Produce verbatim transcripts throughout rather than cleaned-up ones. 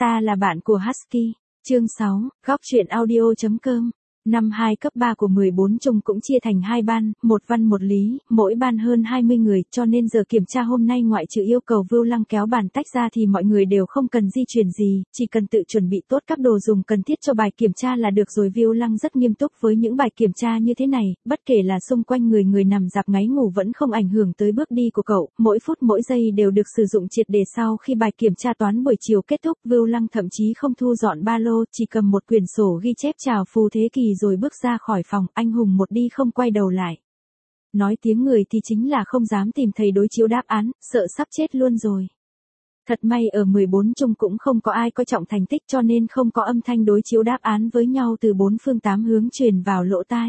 Ta là bạn của Husky. Chương sáu, góc truyện audio chấm com. Năm hai cấp ba của mười bốn trung cũng chia thành hai ban, một văn một lý, mỗi ban hơn hai mươi người, cho nên giờ kiểm tra hôm nay ngoại trừ yêu cầu Vưu Lăng kéo bàn tách ra thì mọi người đều không cần di chuyển gì, chỉ cần tự chuẩn bị tốt các đồ dùng cần thiết cho bài kiểm tra là được rồi. Vưu Lăng rất nghiêm túc với những bài kiểm tra như thế này, bất kể là xung quanh người người nằm rạp ngáy ngủ vẫn không ảnh hưởng tới bước đi của cậu, mỗi phút mỗi giây đều được sử dụng triệt để. Sau khi bài kiểm tra toán buổi chiều kết thúc, Vưu Lăng thậm chí không thu dọn ba lô, chỉ cầm một quyển sổ ghi chép chào Phù Thế Kỳ rồi bước ra khỏi phòng, anh hùng một đi không quay đầu lại. Nói tiếng người thì chính là không dám tìm thầy đối chiếu đáp án, sợ sắp chết luôn rồi. Thật may ở mười bốn trung cũng không có ai coi trọng thành tích cho nên không có âm thanh đối chiếu đáp án với nhau từ bốn phương tám hướng truyền vào lỗ tai.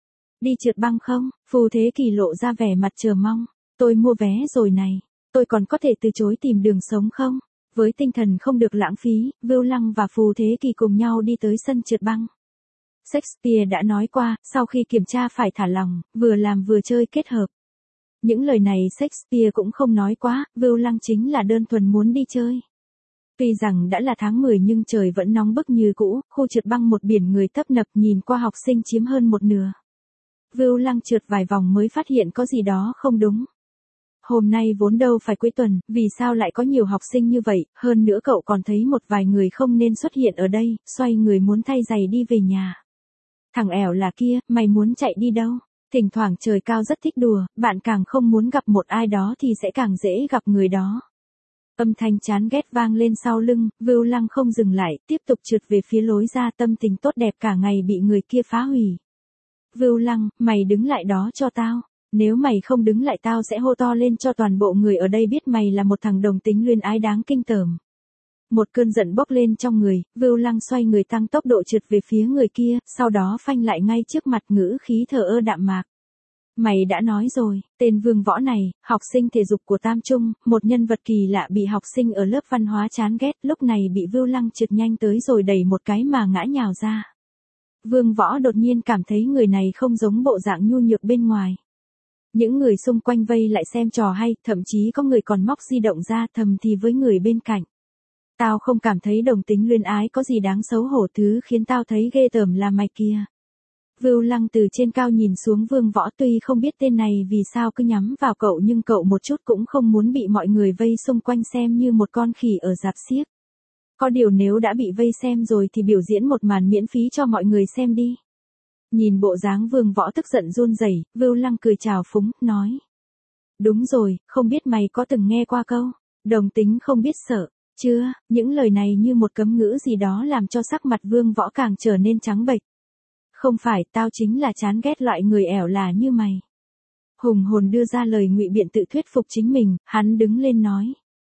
Đi trượt băng không? Phù Thế Kỳ lộ ra vẻ mặt chờ mong. Tôi mua vé rồi này. Tôi còn có thể từ chối tìm đường sống không? Với tinh thần không được lãng phí, Vưu Lăng và Phù Thế Kỳ cùng nhau đi tới sân trượt băng. Shakespeare đã nói qua, sau khi kiểm tra phải thả lỏng, vừa làm vừa chơi kết hợp. Những lời này Shakespeare cũng không nói quá, Vưu Lăng chính là đơn thuần muốn đi chơi. Tuy rằng đã là tháng mười nhưng trời vẫn nóng bức như cũ, khu trượt băng một biển người tấp nập, nhìn qua học sinh chiếm hơn một nửa. Vưu Lăng trượt vài vòng mới phát hiện có gì đó không đúng. Hôm nay vốn đâu phải cuối tuần, vì sao lại có nhiều học sinh như vậy, hơn nữa cậu còn thấy một vài người không nên xuất hiện ở đây, xoay người muốn thay giày đi về nhà. Thằng ẻo là kia, mày muốn chạy đi đâu? Thỉnh thoảng trời cao rất thích đùa, bạn càng không muốn gặp một ai đó thì sẽ càng dễ gặp người đó. Âm thanh chán ghét vang lên sau lưng, Vưu Lăng không dừng lại, tiếp tục trượt về phía lối ra. Tâm tình tốt đẹp cả ngày bị người kia phá hủy. Vưu Lăng, mày đứng lại đó cho tao. Nếu mày không đứng lại tao sẽ hô to lên cho toàn bộ người ở đây biết mày là một thằng đồng tính luyến ái đáng kinh tởm. Một cơn giận bốc lên trong người, Vưu Lăng xoay người tăng tốc độ trượt về phía người kia, sau đó phanh lại ngay trước mặt, ngữ khí thờ ơ đạm mạc. Mày đã nói rồi, tên Vương Võ này, học sinh thể dục của Tam Trung, một nhân vật kỳ lạ bị học sinh ở lớp văn hóa chán ghét, lúc này bị Vưu Lăng trượt nhanh tới rồi đẩy một cái mà ngã nhào ra. Vương Võ đột nhiên cảm thấy người này không giống bộ dạng nhu nhược bên ngoài. Những người xung quanh vây lại xem trò hay, thậm chí có người còn móc di động ra thầm thì với người bên cạnh. Tao không cảm thấy đồng tính luyến ái có gì đáng xấu hổ, thứ khiến tao thấy ghê tởm là mày kia. Vưu Lăng từ trên cao nhìn xuống Vương Võ, tuy không biết tên này vì sao cứ nhắm vào cậu nhưng cậu một chút cũng không muốn bị mọi người vây xung quanh xem như một con khỉ ở rạp xiếc. Có điều nếu đã bị vây xem rồi thì biểu diễn một màn miễn phí cho mọi người xem đi. Nhìn bộ dáng Vương Võ tức giận run rẩy, Vưu Lăng cười chào phúng, nói. Đúng rồi, không biết mày có từng nghe qua câu, đồng tính không biết sợ. Chưa, những lời này như một cấm ngữ gì đó làm cho sắc mặt Vương Võ càng trở nên trắng bệch. Không phải, tao chính là chán ghét loại người ẻo là như mày. Hùng hồn đưa ra lời ngụy biện tự thuyết phục chính mình, hắn đứng lên nói.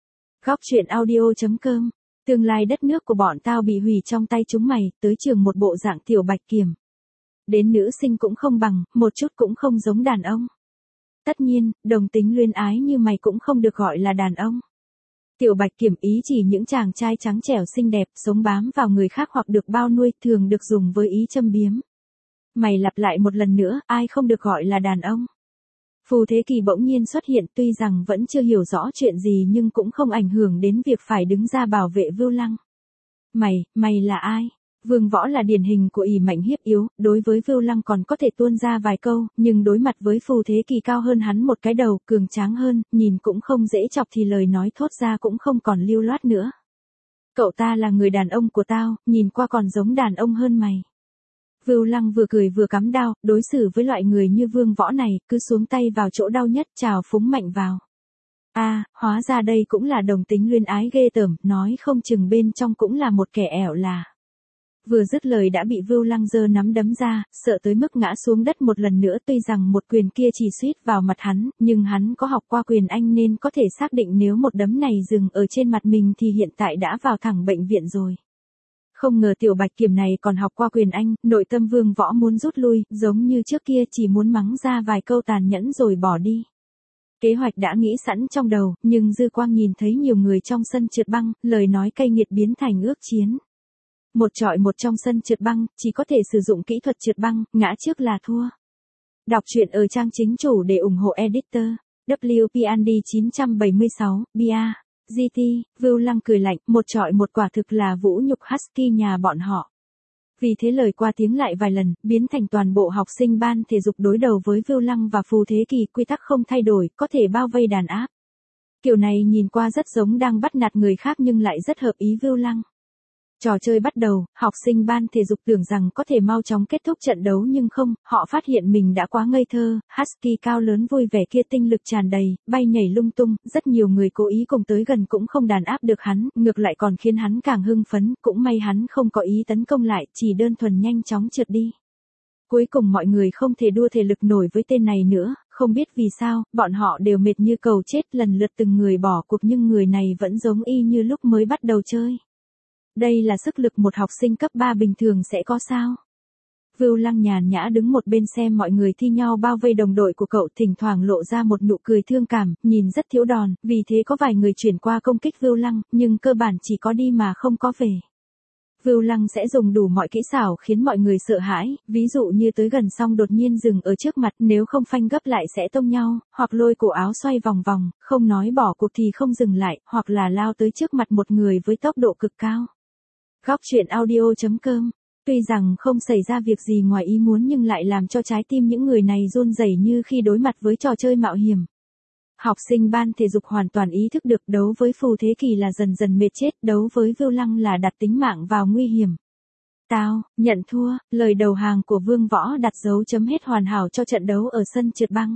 Góc truyện audio chấm com, tương lai đất nước của bọn tao bị hủy trong tay chúng mày, tới trường một bộ dạng tiểu bạch kiểm. Đến nữ sinh cũng không bằng, một chút cũng không giống đàn ông. Tất nhiên, đồng tính luyến ái như mày cũng không được gọi là đàn ông. Tiểu bạch kiểm ý chỉ những chàng trai trắng trẻo xinh đẹp, sống bám vào người khác hoặc được bao nuôi, thường được dùng với ý châm biếm. Mày lặp lại một lần nữa, ai không được gọi là đàn ông? Phù Thế Kỳ bỗng nhiên xuất hiện, tuy rằng vẫn chưa hiểu rõ chuyện gì nhưng cũng không ảnh hưởng đến việc phải đứng ra bảo vệ Vưu Lăng. Mày, mày là ai? Vương Võ là điển hình của ỷ mạnh hiếp yếu, đối với Vưu Lăng còn có thể tuôn ra vài câu, nhưng đối mặt với Phù Thế Kỳ cao hơn hắn một cái đầu, cường tráng hơn, nhìn cũng không dễ chọc thì lời nói thốt ra cũng không còn lưu loát nữa. Cậu ta là người đàn ông của tao, nhìn qua còn giống đàn ông hơn mày. Vưu Lăng vừa cười vừa cắm đao, đối xử với loại người như Vương Võ này, cứ xuống tay vào chỗ đau nhất, chào phúng mạnh vào. A, à, hóa ra đây cũng là đồng tính luyến ái ghê tởm, nói không chừng bên trong cũng là một kẻ ẻo là. Vừa dứt lời đã bị Vưu Lăng giơ nắm đấm ra, sợ tới mức ngã xuống đất một lần nữa. Tuy rằng một quyền kia chỉ suýt vào mặt hắn, nhưng hắn có học qua quyền Anh nên có thể xác định nếu một đấm này dừng ở trên mặt mình thì hiện tại đã vào thẳng bệnh viện rồi. Không ngờ tiểu bạch kiểm này còn học qua quyền Anh, nội tâm Vương Võ muốn rút lui, giống như trước kia chỉ muốn mắng ra vài câu tàn nhẫn rồi bỏ đi. Kế hoạch đã nghĩ sẵn trong đầu, nhưng dư quang nhìn thấy nhiều người trong sân trượt băng, lời nói cay nghiệt biến thành ước chiến. Một trọi một trong sân trượt băng, chỉ có thể sử dụng kỹ thuật trượt băng, ngã trước là thua. Đọc truyện ở trang chính chủ để ủng hộ editor. W P N D chín bảy sáu, bia. giê tê, Vưu Lăng cười lạnh, một trọi một quả thực là vũ nhục Husky nhà bọn họ. Vì thế lời qua tiếng lại vài lần, biến thành toàn bộ học sinh ban thể dục đối đầu với Vưu Lăng và Phù Thế Kỳ, quy tắc không thay đổi, có thể bao vây đàn áp. Kiểu này nhìn qua rất giống đang bắt nạt người khác nhưng lại rất hợp ý Vưu Lăng. Trò chơi bắt đầu, học sinh ban thể dục tưởng rằng có thể mau chóng kết thúc trận đấu nhưng không, họ phát hiện mình đã quá ngây thơ, Husky cao lớn vui vẻ kia tinh lực tràn đầy, bay nhảy lung tung, rất nhiều người cố ý cùng tới gần cũng không đàn áp được hắn, ngược lại còn khiến hắn càng hưng phấn, cũng may hắn không có ý tấn công lại, chỉ đơn thuần nhanh chóng trượt đi. Cuối cùng mọi người không thể đua thể lực nổi với tên này nữa, không biết vì sao, bọn họ đều mệt như cầu chết, lần lượt từng người bỏ cuộc nhưng người này vẫn giống y như lúc mới bắt đầu chơi. Đây là sức lực một học sinh cấp ba bình thường sẽ có sao? Vưu Lăng nhàn nhã đứng một bên xem mọi người thi nhau bao vây đồng đội của cậu, thỉnh thoảng lộ ra một nụ cười thương cảm, nhìn rất thiếu đòn, vì thế có vài người chuyển qua công kích Vưu Lăng, nhưng cơ bản chỉ có đi mà không có về. Vưu Lăng sẽ dùng đủ mọi kỹ xảo khiến mọi người sợ hãi, ví dụ như tới gần xong đột nhiên dừng ở trước mặt, nếu không phanh gấp lại sẽ tông nhau, hoặc lôi cổ áo xoay vòng vòng, không nói bỏ cuộc thì không dừng lại, hoặc là lao tới trước mặt một người với tốc độ cực cao. Góc truyện audio chấm com. Tuy rằng không xảy ra việc gì ngoài ý muốn nhưng lại làm cho trái tim những người này run rẩy như khi đối mặt với trò chơi mạo hiểm. Học sinh ban thể dục hoàn toàn ý thức được đấu với Phù Thế Kỳ là dần dần mệt chết, đấu với Vưu Lăng là đặt tính mạng vào nguy hiểm. Tao, nhận thua, lời đầu hàng của Vương Võ đặt dấu chấm hết hoàn hảo cho trận đấu ở sân trượt băng.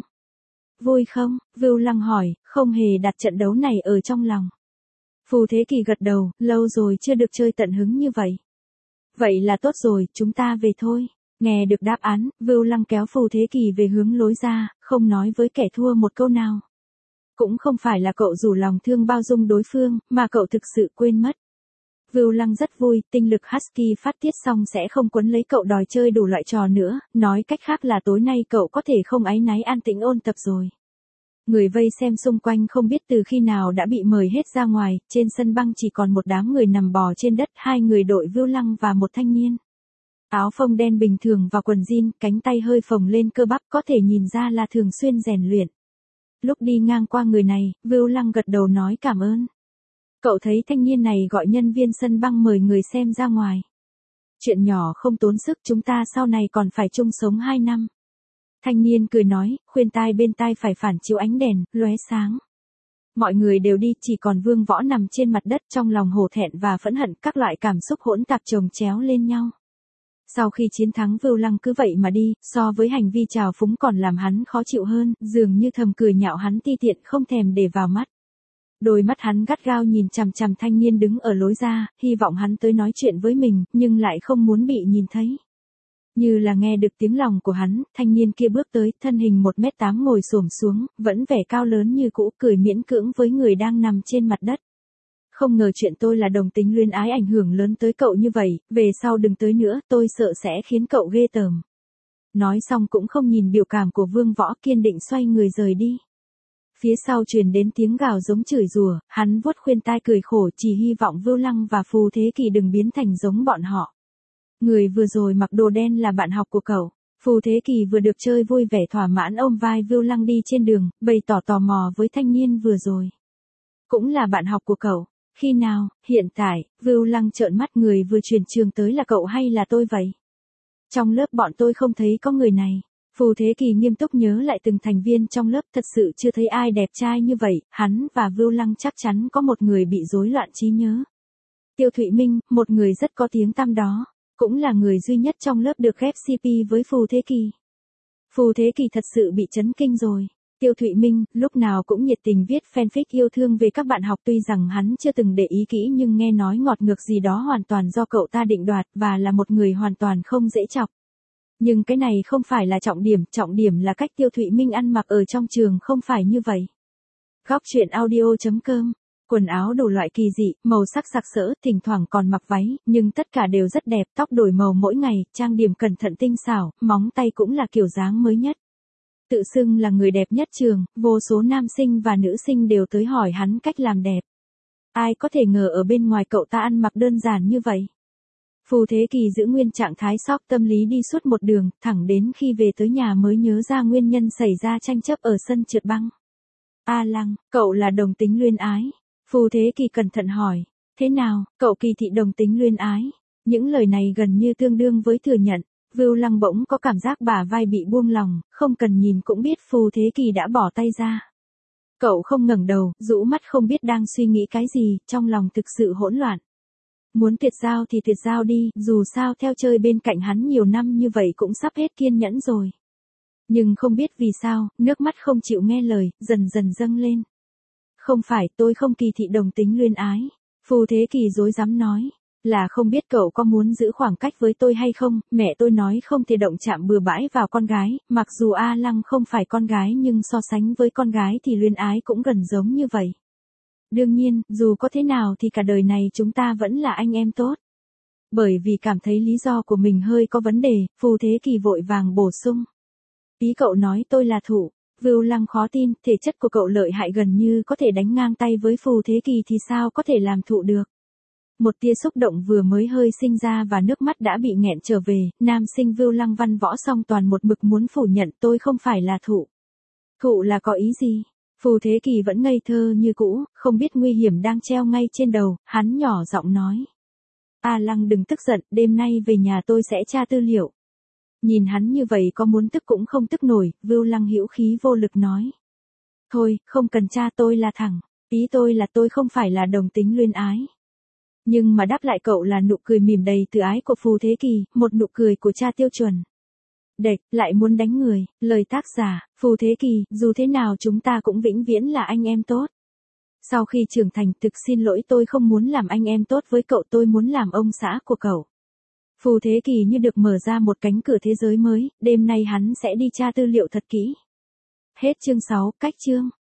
Vui không? Vưu Lăng hỏi, không hề đặt trận đấu này ở trong lòng. Phù Thế Kỳ gật đầu, lâu rồi chưa được chơi tận hứng như vậy. Vậy là tốt rồi, chúng ta về thôi. Nghe được đáp án, Vưu Lăng kéo Phù Thế Kỳ về hướng lối ra, không nói với kẻ thua một câu nào. Cũng không phải là cậu rủ lòng thương bao dung đối phương, mà cậu thực sự quên mất. Vưu Lăng rất vui, tinh lực Husky phát tiết xong sẽ không quấn lấy cậu đòi chơi đủ loại trò nữa, nói cách khác là tối nay cậu có thể không áy náy an tĩnh ôn tập rồi. Người vây xem xung quanh không biết từ khi nào đã bị mời hết ra ngoài, trên sân băng chỉ còn một đám người nằm bò trên đất, hai người đội Vưu Lăng và một thanh niên. Áo phông đen bình thường và quần jean, cánh tay hơi phồng lên cơ bắp, có thể nhìn ra là thường xuyên rèn luyện. Lúc đi ngang qua người này, Vưu Lăng gật đầu nói cảm ơn. Cậu thấy thanh niên này gọi nhân viên sân băng mời người xem ra ngoài. Chuyện nhỏ không tốn sức, chúng ta sau này còn phải chung sống hai năm. Thanh niên cười nói, khuyên tai bên tai phải phản chiếu ánh đèn, lóe sáng. Mọi người đều đi, chỉ còn Vương Võ nằm trên mặt đất trong lòng hổ thẹn và phẫn hận, các loại cảm xúc hỗn tạp chồng chéo lên nhau. Sau khi chiến thắng Vưu Lăng cứ vậy mà đi, so với hành vi trào phúng còn làm hắn khó chịu hơn, dường như thầm cười nhạo hắn ti tiện không thèm để vào mắt. Đôi mắt hắn gắt gao nhìn chằm chằm thanh niên đứng ở lối ra, hy vọng hắn tới nói chuyện với mình, nhưng lại không muốn bị nhìn thấy. Như là nghe được tiếng lòng của hắn, thanh niên kia bước tới, thân hình một mét tám ngồi xổm xuống, vẫn vẻ cao lớn như cũ, cười miễn cưỡng với người đang nằm trên mặt đất. Không ngờ chuyện tôi là đồng tính luyến ái ảnh hưởng lớn tới cậu như vậy, về sau đừng tới nữa, tôi sợ sẽ khiến cậu ghê tởm. Nói xong cũng không nhìn biểu cảm của Vương Võ, kiên định xoay người rời đi. Phía sau truyền đến tiếng gào giống chửi rủa, hắn vuốt khuyên tai cười khổ, chỉ hy vọng Vưu Lăng và Phù Thế Kỳ đừng biến thành giống bọn họ. Người vừa rồi mặc đồ đen là bạn học của cậu. Phù Thế Kỳ vừa được chơi vui vẻ thỏa mãn ôm vai Vưu Lăng đi trên đường, bày tỏ tò mò với thanh niên vừa rồi. Cũng là bạn học của cậu. Khi nào? Hiện tại? Vưu Lăng trợn mắt, người vừa chuyển trường tới là cậu hay là tôi vậy? Trong lớp bọn tôi không thấy có người này. Phù Thế Kỳ nghiêm túc nhớ lại từng thành viên trong lớp, thật sự chưa thấy ai đẹp trai như vậy, hắn và Vưu Lăng chắc chắn có một người bị rối loạn trí nhớ. Tiêu Thụy Minh, một người rất có tiếng tăm đó, cũng là người duy nhất trong lớp được ghép xê pê với Phù Thế Kỳ. Phù Thế Kỳ thật sự bị chấn kinh rồi. Tiêu Thụy Minh, lúc nào cũng nhiệt tình viết fanfic yêu thương về các bạn học, tuy rằng hắn chưa từng để ý kỹ nhưng nghe nói ngọt ngược gì đó hoàn toàn do cậu ta định đoạt và là một người hoàn toàn không dễ chọc. Nhưng cái này không phải là trọng điểm, trọng điểm là cách Tiêu Thụy Minh ăn mặc ở trong trường không phải như vậy. Góc truyện audio chấm com. Quần áo đủ loại kỳ dị, màu sắc sặc sỡ, thỉnh thoảng còn mặc váy, nhưng tất cả đều rất đẹp, tóc đổi màu mỗi ngày, trang điểm cẩn thận tinh xảo, móng tay cũng là kiểu dáng mới nhất. Tự xưng là người đẹp nhất trường, vô số nam sinh và nữ sinh đều tới hỏi hắn cách làm đẹp. Ai có thể ngờ ở bên ngoài cậu ta ăn mặc đơn giản như vậy. Phù Thế Kỳ giữ nguyên trạng thái sốc tâm lý đi suốt một đường, thẳng đến khi về tới nhà mới nhớ ra nguyên nhân xảy ra tranh chấp ở sân trượt băng. A Lăng, cậu là đồng tính luyến ái. Phù Thế Kỳ cẩn thận hỏi, thế nào, cậu Kỳ thị đồng tính luyến ái? Những lời này gần như tương đương với thừa nhận. Vưu Lăng bỗng có cảm giác bả vai bị buông lỏng, không cần nhìn cũng biết Phù Thế Kỳ đã bỏ tay ra. Cậu không ngẩng đầu, rũ mắt không biết đang suy nghĩ cái gì, trong lòng thực sự hỗn loạn. Muốn tuyệt giao thì tuyệt giao đi, dù sao theo chơi bên cạnh hắn nhiều năm như vậy cũng sắp hết kiên nhẫn rồi. Nhưng không biết vì sao, nước mắt không chịu nghe lời, dần dần dâng lên. Không phải, tôi không kỳ thị đồng tính luyến ái. Phù Thế Kỳ rối rắm nói. Là không biết cậu có muốn giữ khoảng cách với tôi hay không, mẹ tôi nói không thể động chạm bừa bãi vào con gái, mặc dù A Lăng không phải con gái nhưng so sánh với con gái thì luyến ái cũng gần giống như vậy. Đương nhiên, dù có thế nào thì cả đời này chúng ta vẫn là anh em tốt. Bởi vì cảm thấy lý do của mình hơi có vấn đề, Phù Thế Kỳ vội vàng bổ sung. Ý cậu nói tôi là thụ. Vưu Lăng khó tin, thể chất của cậu lợi hại gần như có thể đánh ngang tay với Phù Thế Kỳ thì sao có thể làm thụ được. Một tia xúc động vừa mới hơi sinh ra và nước mắt đã bị nghẹn trở về, nam sinh Vưu Lăng văn võ song toàn một mực muốn phủ nhận tôi không phải là thụ. Thụ là có ý gì? Phù Thế Kỳ vẫn ngây thơ như cũ, không biết nguy hiểm đang treo ngay trên đầu, hắn nhỏ giọng nói. A Lăng đừng tức giận, đêm nay về nhà tôi sẽ tra tư liệu. Nhìn hắn như vậy có muốn tức cũng không tức nổi, Vưu Lăng hữu khí vô lực nói. Thôi, không cần tra tôi là thẳng, ý tôi là tôi không phải là đồng tính luyến ái. Nhưng mà đáp lại cậu là nụ cười mỉm đầy từ ái của Phù Thế Kỳ, một nụ cười của cha tiêu chuẩn. Đệt, lại muốn đánh người, lời tác giả, Phù Thế Kỳ, dù thế nào chúng ta cũng vĩnh viễn là anh em tốt. Sau khi trưởng thành thực xin lỗi tôi không muốn làm anh em tốt với cậu tôi muốn làm ông xã của cậu. Phù Thế Kỳ như được mở ra một cánh cửa thế giới mới, đêm nay hắn sẽ đi tra tư liệu thật kỹ. Hết chương sáu, cách chương.